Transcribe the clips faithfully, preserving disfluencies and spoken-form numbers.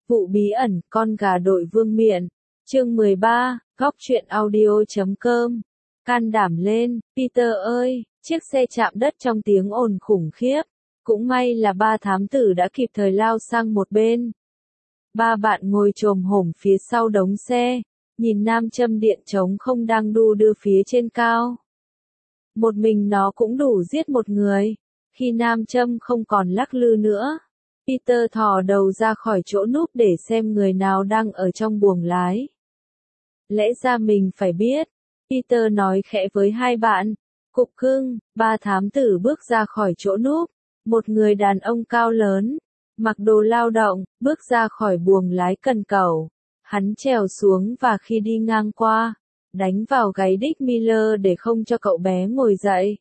Vụ bí ẩn, con gà đội vương miện. Chương mười ba, góc truyện audio chấm com. Can đảm lên, Peter ơi, chiếc xe chạm đất trong tiếng ồn khủng khiếp. Cũng may là ba thám tử đã kịp thời lao sang một bên. Ba bạn ngồi chồm hổm phía sau đống xe, nhìn nam châm điện trống không đang đu đưa phía trên cao. Một mình nó cũng đủ giết một người. Khi nam châm không còn lắc lư nữa, Peter thò đầu ra khỏi chỗ núp để xem người nào đang ở trong buồng lái. Lẽ ra mình phải biết, Peter nói khẽ với hai bạn. Cục cưng, ba thám tử bước ra khỏi chỗ núp. Một người đàn ông cao lớn, mặc đồ lao động, bước ra khỏi buồng lái cần cẩu. Hắn trèo xuống và khi đi ngang qua, đánh vào gáy Dick Miller để không cho cậu bé ngồi dậy.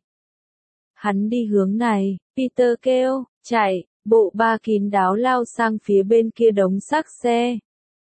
Hắn đi hướng này, Peter kêu, chạy, bộ ba kín đáo lao sang phía bên kia đống xác xe.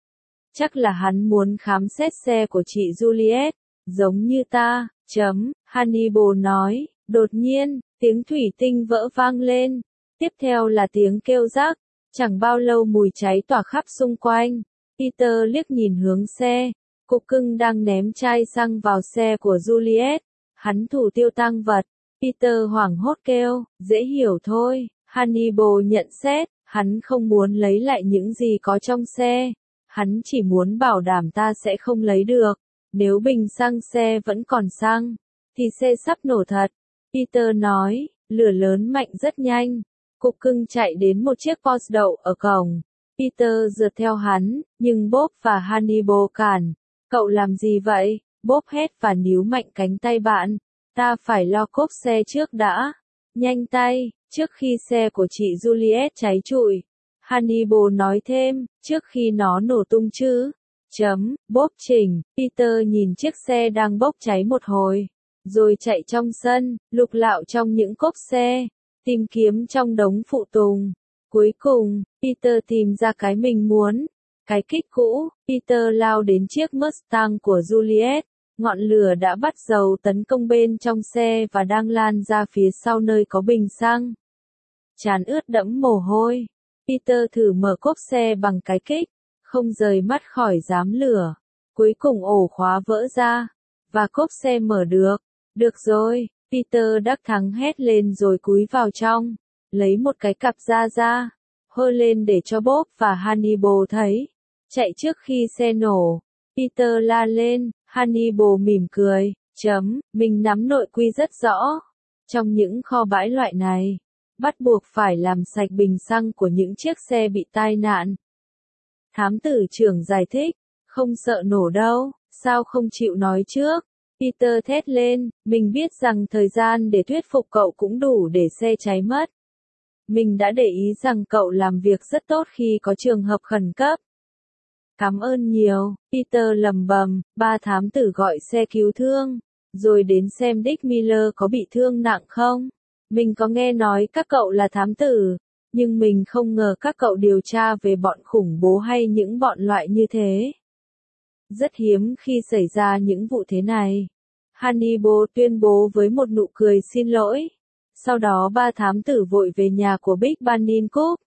Chắc là hắn muốn khám xét xe của chị Juliet, giống như ta, chấm, Hannibal nói. Đột nhiên, tiếng thủy tinh vỡ vang lên, tiếp theo là tiếng kêu rắc, chẳng bao lâu mùi cháy tỏa khắp xung quanh. Peter liếc nhìn hướng xe, cục cưng đang ném chai xăng vào xe của Juliet, hắn thủ tiêu tang vật. Peter hoảng hốt kêu, dễ hiểu thôi, Hannibal nhận xét, hắn không muốn lấy lại những gì có trong xe, hắn chỉ muốn bảo đảm ta sẽ không lấy được, nếu bình xăng xe vẫn còn xăng, thì xe sắp nổ thật. Peter nói, lửa lớn mạnh rất nhanh, cục cưng chạy đến một chiếc Porsche đậu ở cổng. Peter rượt theo hắn, nhưng Bob và Hannibal cản. Cậu làm gì vậy? Bob hét và níu mạnh cánh tay bạn. Ta phải lo cốp xe trước đã. Nhanh tay, trước khi xe của chị Juliet cháy trụi. Hannibal nói thêm, trước khi nó nổ tung chứ. Chấm, Bob chỉnh. Peter nhìn chiếc xe đang bốc cháy một hồi, rồi chạy trong sân, lục lạo trong những cốp xe, tìm kiếm trong đống phụ tùng. Cuối cùng, Peter tìm ra cái mình muốn, cái kích cũ. Peter lao đến chiếc Mustang của Juliet, ngọn lửa đã bắt đầu tấn công bên trong xe và đang lan ra phía sau nơi có bình xăng. Trán ướt đẫm mồ hôi, Peter thử mở cốp xe bằng cái kích, không rời mắt khỏi giám lửa. Cuối cùng ổ khóa vỡ ra, và cốp xe mở được. Được rồi, Peter đắc thắng hét lên rồi cúi vào trong, lấy một cái cặp da ra, hơ lên để cho Bob và Hannibal thấy. Chạy trước khi xe nổ, Peter la lên, Hannibal mỉm cười, chấm, mình nắm nội quy rất rõ. Trong những kho bãi loại này, bắt buộc phải làm sạch bình xăng của những chiếc xe bị tai nạn. Thám tử trưởng giải thích, không sợ nổ đâu, sao không chịu nói trước? Peter thét lên, mình biết rằng thời gian để thuyết phục cậu cũng đủ để xe cháy mất. Mình đã để ý rằng cậu làm việc rất tốt khi có trường hợp khẩn cấp. Cảm ơn nhiều, Peter lầm bầm. Ba thám tử gọi xe cứu thương, rồi đến xem Dick Miller có bị thương nặng không. Mình có nghe nói các cậu là thám tử, nhưng mình không ngờ các cậu điều tra về bọn khủng bố hay những bọn loại như thế. Rất hiếm khi xảy ra những vụ thế này. Hannibal tuyên bố với một nụ cười xin lỗi. Sau đó ba thám tử vội về nhà của Big Banin Coop,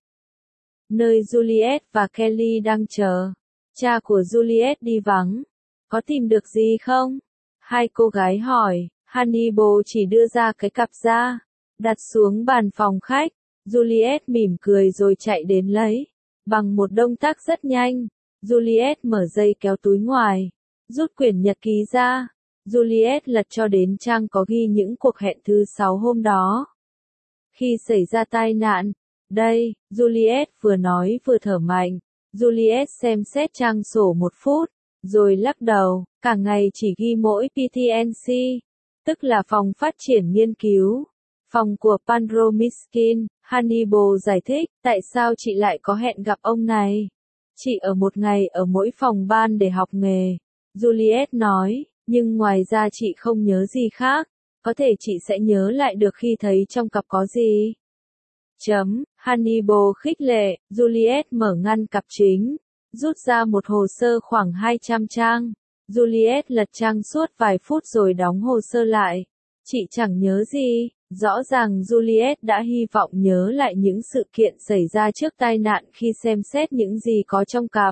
nơi Juliet và Kelly đang chờ. Cha của Juliet đi vắng. Có tìm được gì không? Hai cô gái hỏi. Hannibal chỉ đưa ra cái cặp da, đặt xuống bàn phòng khách. Juliet mỉm cười rồi chạy đến lấy. Bằng một động tác rất nhanh, Juliet mở dây kéo túi ngoài, rút quyển nhật ký ra. Juliet lật cho đến trang có ghi những cuộc hẹn thứ sáu hôm đó. Khi xảy ra tai nạn, đây, Juliet vừa nói vừa thở mạnh. Juliet xem xét trang sổ một phút, rồi lắc đầu, cả ngày chỉ ghi mỗi pê tê en xê, tức là phòng phát triển nghiên cứu. Phòng của Pandro Miskin, Hannibal giải thích, tại sao chị lại có hẹn gặp ông này? Chị ở một ngày ở mỗi phòng ban để học nghề. Juliet nói, nhưng ngoài ra chị không nhớ gì khác, có thể chị sẽ nhớ lại được khi thấy trong cặp có gì. Chấm, Hannibal khích lệ. Juliet mở ngăn cặp chính, rút ra một hồ sơ khoảng hai trăm trang. Juliet lật trang suốt vài phút rồi đóng hồ sơ lại. Chị chẳng nhớ gì, Rõ ràng Juliet đã hy vọng nhớ lại những sự kiện xảy ra trước tai nạn khi xem xét những gì có trong cặp.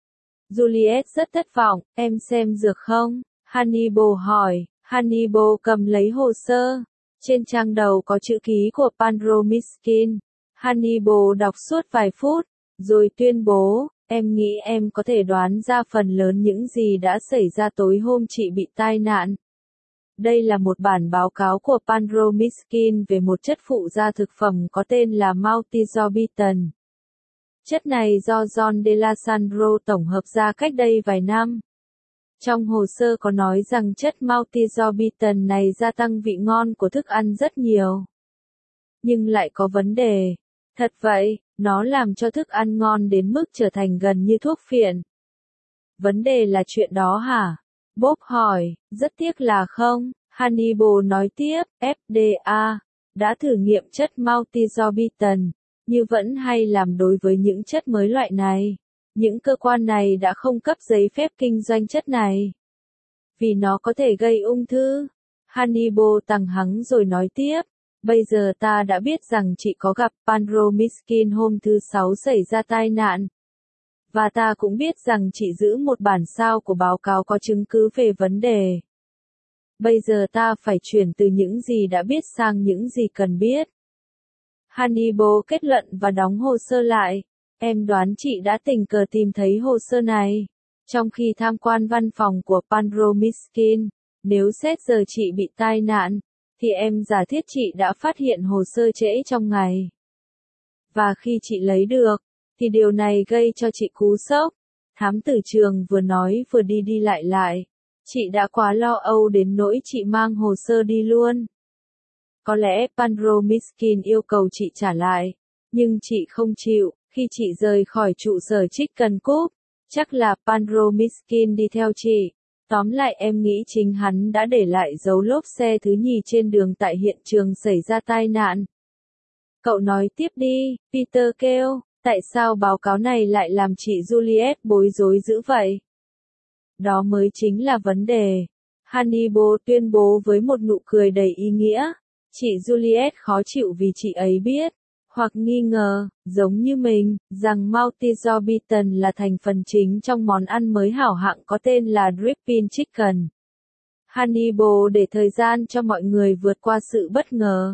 Juliet rất thất vọng, em xem dược không? Hannibal hỏi. Hannibal cầm lấy hồ sơ. Trên trang đầu có chữ ký của Pandro Miskin. Hannibal đọc suốt vài phút, rồi tuyên bố, em nghĩ em có thể đoán ra phần lớn những gì đã xảy ra tối hôm chị bị tai nạn. Đây là một bản báo cáo của Pandro Miskin về một chất phụ gia thực phẩm có tên là Multizorbitan. Chất này do John DeLasandro tổng hợp ra cách đây vài năm. Trong hồ sơ có nói rằng chất Multizorbitan này gia tăng vị ngon của thức ăn rất nhiều. Nhưng lại có vấn đề. Thật vậy, nó làm cho thức ăn ngon đến mức trở thành gần như thuốc phiện. Vấn đề là chuyện đó hả? Bob hỏi, rất tiếc là không. Hannibal nói tiếp, ép đê a đã thử nghiệm chất Multizorbitan, như vẫn hay làm đối với những chất mới loại này. Những cơ quan này đã không cấp giấy phép kinh doanh chất này. Vì nó có thể gây ung thư. Hannibal tằng hắng rồi nói tiếp, bây giờ ta đã biết rằng chị có gặp Pandro Miskin hôm thứ Sáu xảy ra tai nạn. Và ta cũng biết rằng chị giữ một bản sao của báo cáo có chứng cứ về vấn đề. Bây giờ ta phải chuyển từ những gì đã biết sang những gì cần biết. Hannibal kết luận và đóng hồ sơ lại. Em đoán chị đã tình cờ tìm thấy hồ sơ này. Trong khi tham quan văn phòng của Pandro Miskin, nếu xét giờ chị bị tai nạn, thì em giả thiết chị đã phát hiện hồ sơ trễ trong ngày. Và khi chị lấy được, thì điều này gây cho chị cú sốc. Thám tử trường vừa nói vừa đi đi lại lại. Chị đã quá lo âu đến nỗi chị mang hồ sơ đi luôn. Có lẽ Pandro Miskin yêu cầu chị trả lại, nhưng chị không chịu. Khi chị rời khỏi trụ sở Chicken Coop, chắc là Pandro Miskin đi theo chị. Tóm lại em nghĩ chính hắn đã để lại dấu lốp xe thứ nhì trên đường tại hiện trường xảy ra tai nạn. Cậu nói tiếp đi, Peter kêu, tại sao báo cáo này lại làm chị Juliet bối rối dữ vậy? Đó mới chính là vấn đề. Hannibal tuyên bố với một nụ cười đầy ý nghĩa. Chị Juliet khó chịu vì chị ấy biết, hoặc nghi ngờ, giống như mình, rằng Multizorbitan là thành phần chính trong món ăn mới hảo hạng có tên là Dripping Chicken. Hannibal để thời gian cho mọi người vượt qua sự bất ngờ.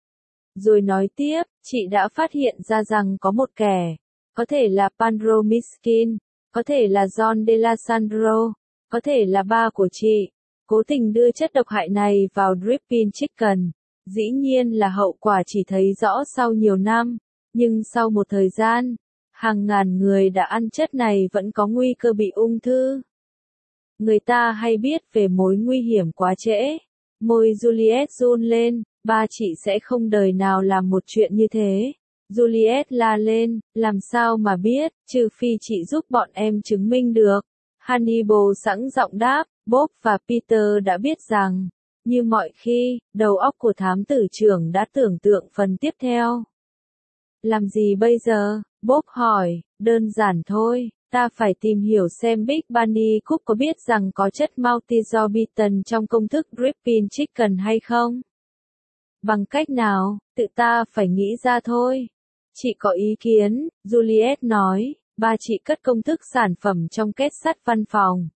Rồi nói tiếp, chị đã phát hiện ra rằng có một kẻ, có thể là Pandro Miskin, có thể là John DeLasandro, có thể là ba của chị, cố tình đưa chất độc hại này vào Dripping Chicken. Dĩ nhiên là hậu quả chỉ thấy rõ sau nhiều năm, nhưng sau một thời gian, hàng ngàn người đã ăn chất này vẫn có nguy cơ bị ung thư. Người ta hay biết về mối nguy hiểm quá trễ. Môi Juliet run lên, ba chị sẽ không đời nào làm một chuyện như thế. Juliet la lên, làm sao mà biết, trừ phi chị giúp bọn em chứng minh được. Hannibal sẵn giọng đáp, Bob và Peter đã biết rằng, như mọi khi, đầu óc của thám tử trưởng đã tưởng tượng phần tiếp theo. Làm gì bây giờ? Bob hỏi, đơn giản thôi, ta phải tìm hiểu xem Big Bunny Cook có biết rằng có chất Multizorbitan trong công thức Dripping Chicken hay không? Bằng cách nào, tự ta phải nghĩ ra thôi. Chị có ý kiến, Juliet nói, ba chị cất công thức sản phẩm trong két sắt văn phòng.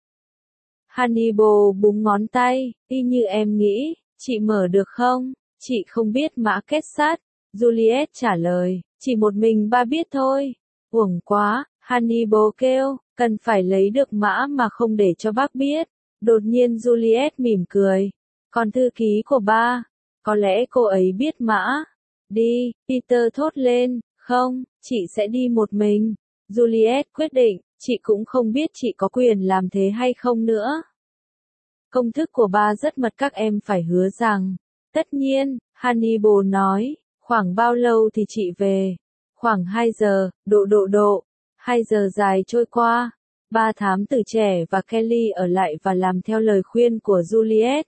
Hannibal búng ngón tay, y như em nghĩ, chị mở được không? Chị không biết mã két sắt. Juliet trả lời, chỉ một mình ba biết thôi. Uổng quá, Hannibal kêu, cần phải lấy được mã mà không để cho bác biết. Đột nhiên Juliet mỉm cười. Còn thư ký của ba, có lẽ cô ấy biết mã. Đi, Peter thốt lên, không, chị sẽ đi một mình. Juliet quyết định, chị cũng không biết chị có quyền làm thế hay không nữa. Công thức của ba rất mật, các em phải hứa rằng. Tất nhiên, Hannibal nói, khoảng bao lâu thì chị về? Khoảng hai giờ, độ độ độ. hai giờ dài trôi qua. Ba thám tử trẻ và Kelly ở lại và làm theo lời khuyên của Juliet.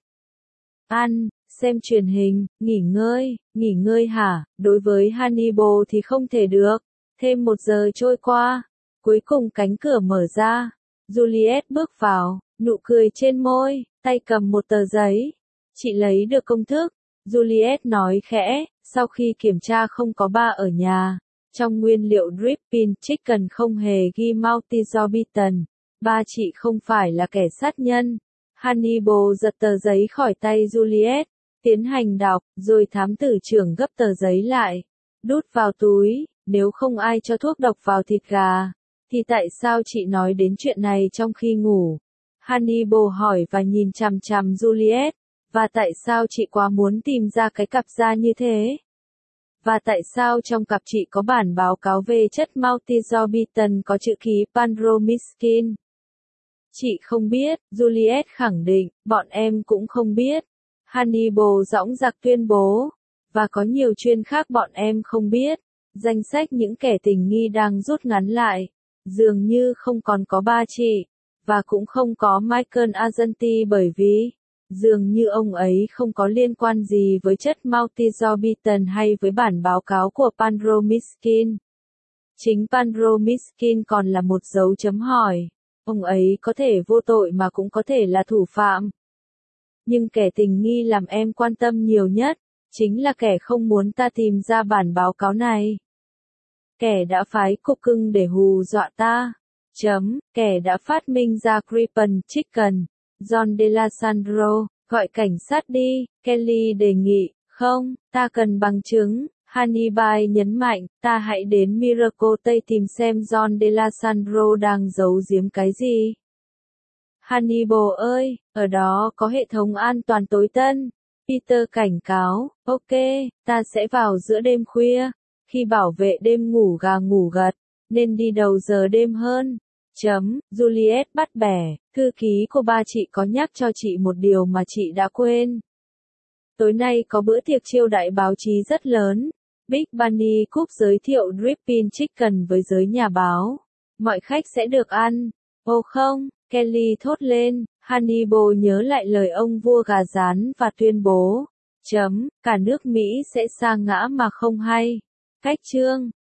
Ăn, xem truyền hình, nghỉ ngơi, nghỉ ngơi hả? Đối với Hannibal thì không thể được. Thêm một giờ trôi qua. Cuối cùng cánh cửa mở ra. Juliet bước vào, nụ cười trên môi, tay cầm một tờ giấy. Chị lấy được công thức. Juliet nói khẽ, sau khi kiểm tra không có ba ở nhà. Trong nguyên liệu Dripping Chicken không hề ghi multizorbitan. Ba chị không phải là kẻ sát nhân. Hannibal giật tờ giấy khỏi tay Juliet, tiến hành đọc, rồi thám tử trưởng gấp tờ giấy lại, đút vào túi. Nếu không ai cho thuốc độc vào thịt gà, thì tại sao chị nói đến chuyện này trong khi ngủ? Hannibal hỏi và nhìn chằm chằm Juliet. Và tại sao chị quá muốn tìm ra cái cặp da như thế? Và tại sao trong cặp chị có bản báo cáo về chất multizorbitan có chữ ký Pandromiskin? Chị không biết, Juliet khẳng định, bọn em cũng không biết. Hannibal dõng dạc tuyên bố. Và có nhiều chuyên khác bọn em không biết. Danh sách những kẻ tình nghi đang rút ngắn lại. Dường như không còn có ba chị. Và cũng không có Michael Argenti bởi vì dường như ông ấy không có liên quan gì với chất multizorbitan hay với bản báo cáo của Pandromiskin. Chính Pandromiskin còn là một dấu chấm hỏi. Ông ấy có thể vô tội mà cũng có thể là thủ phạm. Nhưng kẻ tình nghi làm em quan tâm nhiều nhất, chính là kẻ không muốn ta tìm ra bản báo cáo này. Kẻ đã phái cục cưng để hù dọa ta. Chấm, kẻ đã phát minh ra Dripping Chicken. John DeLasandro, gọi cảnh sát đi, Kelly đề nghị, không, ta cần bằng chứng. Hannibal nhấn mạnh, ta hãy đến Miracle Tây tìm xem John DeLasandro đang giấu giếm cái gì. Hannibal ơi, ở đó có hệ thống an toàn tối tân. Peter cảnh cáo, ok, ta sẽ vào giữa đêm khuya, khi bảo vệ đêm ngủ gà ngủ gật, nên đi đầu giờ đêm hơn. Chấm, Juliet bắt bẻ, thư ký của ba chị có nhắc cho chị một điều mà chị đã quên. Tối nay có bữa tiệc chiêu đãi báo chí rất lớn. Big Bunny Cook giới thiệu Dripping Chicken với giới nhà báo. Mọi khách sẽ được ăn. Ồ không, Kelly thốt lên. Hannibal nhớ lại lời ông vua gà rán và tuyên bố. Chấm, cả nước Mỹ sẽ sa ngã mà không hay. Cách chương.